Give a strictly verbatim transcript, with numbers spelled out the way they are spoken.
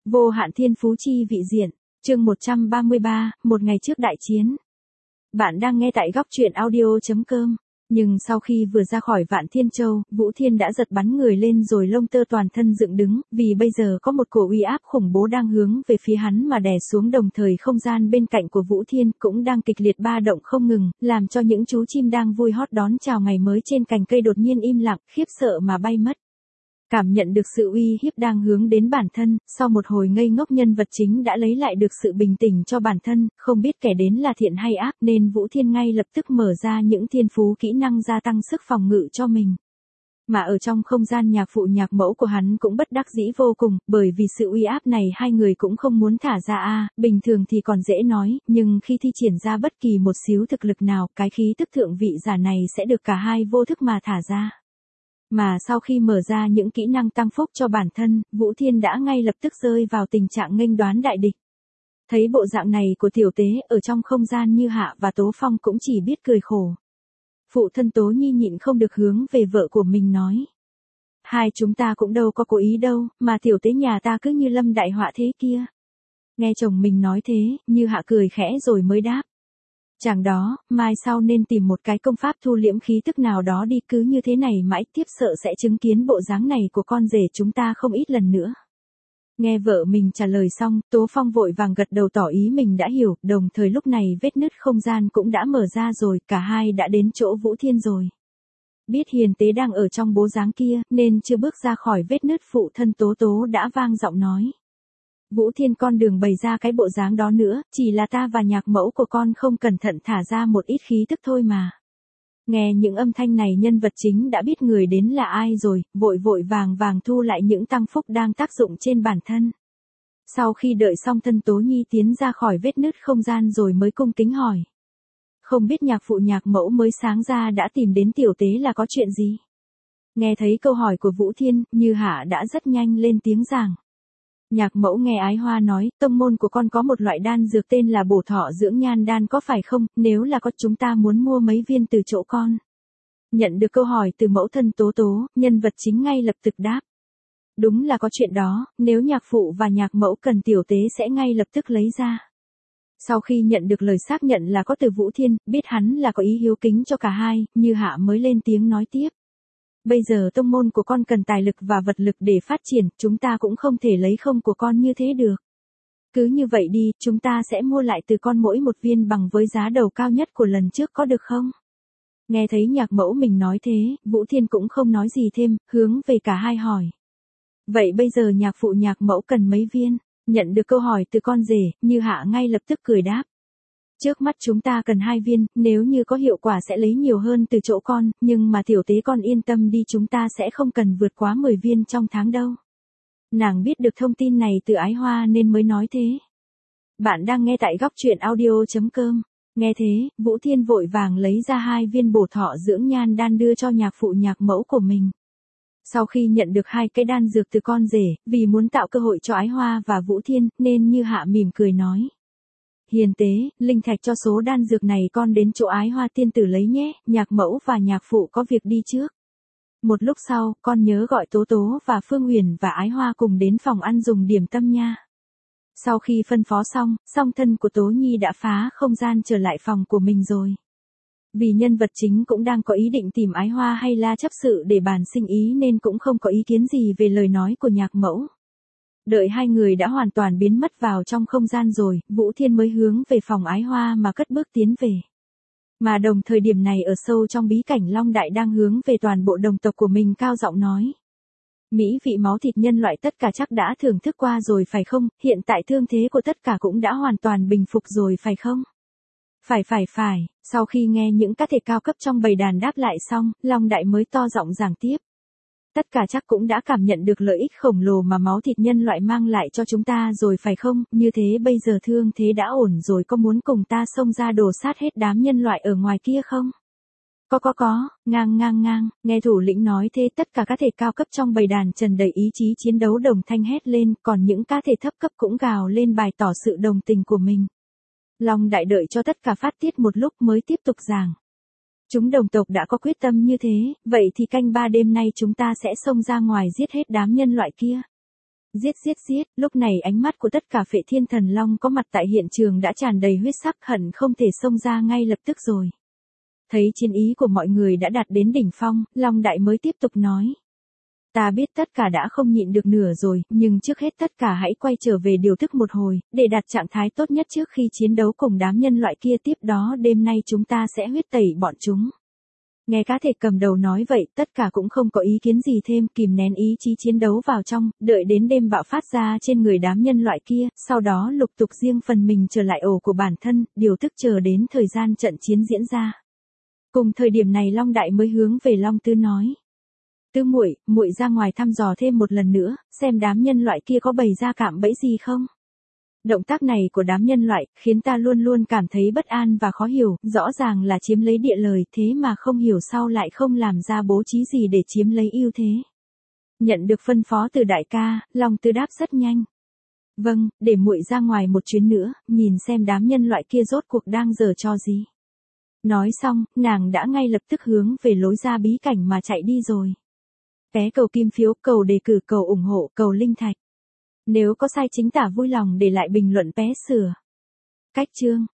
Vô hạn thiên phú chi vị diện, chương một trăm ba mươi ba, một ngày trước đại chiến. Bạn đang nghe tại góc truyện audio chấm com. Nhưng sau khi vừa ra khỏi Vạn Thiên Châu, Vũ Thiên đã giật bắn người lên rồi lông tơ toàn thân dựng đứng, vì bây giờ có một cổ uy áp khủng bố đang hướng về phía hắn mà đè xuống, đồng thời không gian bên cạnh của Vũ Thiên cũng đang kịch liệt ba động không ngừng, làm cho những chú chim đang vui hót đón chào ngày mới trên cành cây đột nhiên im lặng, khiếp sợ mà bay mất. Cảm nhận được sự uy hiếp đang hướng đến bản thân, sau một hồi ngây ngốc nhân vật chính đã lấy lại được sự bình tĩnh cho bản thân, không biết kẻ đến là thiện hay ác nên Vũ Thiên ngay lập tức mở ra những thiên phú kỹ năng gia tăng sức phòng ngự cho mình. Mà ở trong không gian nhạc phụ nhạc mẫu của hắn cũng bất đắc dĩ vô cùng, bởi vì sự uy áp này hai người cũng không muốn thả ra a, bình thường thì còn dễ nói, nhưng khi thi triển ra bất kỳ một xíu thực lực nào, cái khí tức thượng vị giả này sẽ được cả hai vô thức mà thả ra. Mà sau khi mở ra những kỹ năng tăng phúc cho bản thân, Vũ Thiên đã ngay lập tức rơi vào tình trạng nghênh đoán đại địch. Thấy bộ dạng này của tiểu tế ở trong không gian, Như Hạ và Tố Phong cũng chỉ biết cười khổ. Phụ thân Tố Nhi nhịn không được hướng về vợ của mình nói. Hai chúng ta cũng đâu có cố ý đâu, mà tiểu tế nhà ta cứ như lâm đại họa thế kia. Nghe chồng mình nói thế, Như Hạ cười khẽ rồi mới đáp. Chàng đó, mai sau nên tìm một cái công pháp thu liễm khí tức nào đó đi, cứ như thế này mãi tiếp sợ sẽ chứng kiến bộ dáng này của con rể chúng ta không ít lần nữa. Nghe vợ mình trả lời xong, Tố Phong vội vàng gật đầu tỏ ý mình đã hiểu, đồng thời lúc này vết nứt không gian cũng đã mở ra rồi, cả hai đã đến chỗ Vũ Thiên rồi. Biết hiền tế đang ở trong bố dáng kia, nên chưa bước ra khỏi vết nứt, phụ thân Tố Tố đã vang giọng nói. Vũ Thiên, con đừng bày ra cái bộ dáng đó nữa, chỉ là ta và nhạc mẫu của con không cẩn thận thả ra một ít khí tức thôi mà. Nghe những âm thanh này, nhân vật chính đã biết người đến là ai rồi, vội vội vàng vàng thu lại những tăng phúc đang tác dụng trên bản thân. Sau khi đợi xong, thân Tố Nhi tiến ra khỏi vết nứt không gian rồi mới cung kính hỏi. Không biết nhạc phụ nhạc mẫu mới sáng ra đã tìm đến tiểu tế là có chuyện gì? Nghe thấy câu hỏi của Vũ Thiên, Như Hạ đã rất nhanh lên tiếng giảng. Nhạc mẫu nghe Ái Hoa nói, tông môn của con có một loại đan dược tên là bổ thọ dưỡng nhan đan có phải không, nếu là có chúng ta muốn mua mấy viên từ chỗ con. Nhận được câu hỏi từ mẫu thân Tố Tố, nhân vật chính ngay lập tức đáp. Đúng là có chuyện đó, nếu nhạc phụ và nhạc mẫu cần tiểu tế sẽ ngay lập tức lấy ra. Sau khi nhận được lời xác nhận là có từ Vũ Thiên, biết hắn là có ý hiếu kính cho cả hai, Như Hạ mới lên tiếng nói tiếp. Bây giờ tông môn của con cần tài lực và vật lực để phát triển, chúng ta cũng không thể lấy không của con như thế được. Cứ như vậy đi, chúng ta sẽ mua lại từ con mỗi một viên bằng với giá đầu cao nhất của lần trước, có được không? Nghe thấy nhạc mẫu mình nói thế, Vũ Thiên cũng không nói gì thêm, hướng về cả hai hỏi. Vậy bây giờ nhạc phụ nhạc mẫu cần mấy viên? Nhận được câu hỏi từ con rể, Như Hạ ngay lập tức cười đáp. Trước mắt chúng ta cần hai viên, nếu như có hiệu quả sẽ lấy nhiều hơn từ chỗ con, nhưng mà tiểu tế con yên tâm đi, chúng ta sẽ không cần vượt quá mười viên trong tháng đâu. Nàng biết được thông tin này từ Ái Hoa nên mới nói thế. Bạn đang nghe tại góc truyện audio chấm com. Nghe thế, Vũ Thiên vội vàng lấy ra hai viên bổ thọ dưỡng nhan đan đưa cho nhạc phụ nhạc mẫu của mình. Sau khi nhận được hai cái đan dược từ con rể, vì muốn tạo cơ hội cho Ái Hoa và Vũ Thiên, nên Như Hạ mỉm cười nói. Hiền tế, linh thạch cho số đan dược này con đến chỗ Ái Hoa tiên tử lấy nhé, nhạc mẫu và nhạc phụ có việc đi trước. Một lúc sau, con nhớ gọi Tố Tố và Phương Huyền và Ái Hoa cùng đến phòng ăn dùng điểm tâm nha. Sau khi phân phó xong, song thân của Tố Nhi đã phá không gian trở lại phòng của mình rồi. Vì nhân vật chính cũng đang có ý định tìm Ái Hoa hay La chấp sự để bàn sinh ý nên cũng không có ý kiến gì về lời nói của nhạc mẫu. Đợi hai người đã hoàn toàn biến mất vào trong không gian rồi, Vũ Thiên mới hướng về phòng Ái Hoa mà cất bước tiến về. Mà đồng thời điểm này ở sâu trong bí cảnh, Long Đại đang hướng về toàn bộ đồng tộc của mình cao giọng nói. Mỹ vị máu thịt nhân loại tất cả chắc đã thưởng thức qua rồi phải không, hiện tại thương thế của tất cả cũng đã hoàn toàn bình phục rồi phải không? Phải phải phải, sau khi nghe những cá thể cao cấp trong bầy đàn đáp lại xong, Long Đại mới to giọng giảng tiếp. Tất cả chắc cũng đã cảm nhận được lợi ích khổng lồ mà máu thịt nhân loại mang lại cho chúng ta rồi phải không, như thế bây giờ thương thế đã ổn rồi, có muốn cùng ta xông ra đổ sát hết đám nhân loại ở ngoài kia không? Có có có, ngang ngang ngang, nghe thủ lĩnh nói thế tất cả các thể cao cấp trong bầy đàn tràn đầy ý chí chiến đấu đồng thanh hét lên, còn những cá thể thấp cấp cũng gào lên bày tỏ sự đồng tình của mình. Long Đại đợi cho tất cả phát tiết một lúc mới tiếp tục giảng. Chúng đồng tộc đã có quyết tâm như thế, vậy thì canh ba đêm nay chúng ta sẽ xông ra ngoài giết hết đám nhân loại kia. Giết giết giết, lúc này ánh mắt của tất cả Phệ Thiên Thần Long có mặt tại hiện trường đã tràn đầy huyết sắc, hận không thể xông ra ngay lập tức rồi. Thấy chiến ý của mọi người đã đạt đến đỉnh phong, Long Đại mới tiếp tục nói. Ta biết tất cả đã không nhịn được nửa rồi, nhưng trước hết tất cả hãy quay trở về điều tức một hồi, để đạt trạng thái tốt nhất trước khi chiến đấu cùng đám nhân loại kia, tiếp đó đêm nay chúng ta sẽ huyết tẩy bọn chúng. Nghe cá thể cầm đầu nói vậy, tất cả cũng không có ý kiến gì thêm, kìm nén ý chí chiến đấu vào trong, đợi đến đêm bạo phát ra trên người đám nhân loại kia, sau đó lục tục riêng phần mình trở lại ổ của bản thân, điều tức chờ đến thời gian trận chiến diễn ra. Cùng thời điểm này Long Đại mới hướng về Long Tư nói. Tư muội, muội ra ngoài thăm dò thêm một lần nữa, xem đám nhân loại kia có bày ra cạm bẫy gì không. Động tác này của đám nhân loại, khiến ta luôn luôn cảm thấy bất an và khó hiểu, rõ ràng là chiếm lấy địa lời, thế mà không hiểu sao lại không làm ra bố trí gì để chiếm lấy ưu thế. Nhận được phân phó từ đại ca, Long Tư đáp rất nhanh. Vâng, để muội ra ngoài một chuyến nữa, nhìn xem đám nhân loại kia rốt cuộc đang giở trò gì. Nói xong, nàng đã ngay lập tức hướng về lối ra bí cảnh mà chạy đi rồi. Vé cầu kim phiếu, cầu đề cử, cầu ủng hộ, cầu linh thạch. Nếu có sai chính tả vui lòng để lại bình luận vé sửa. Cách chương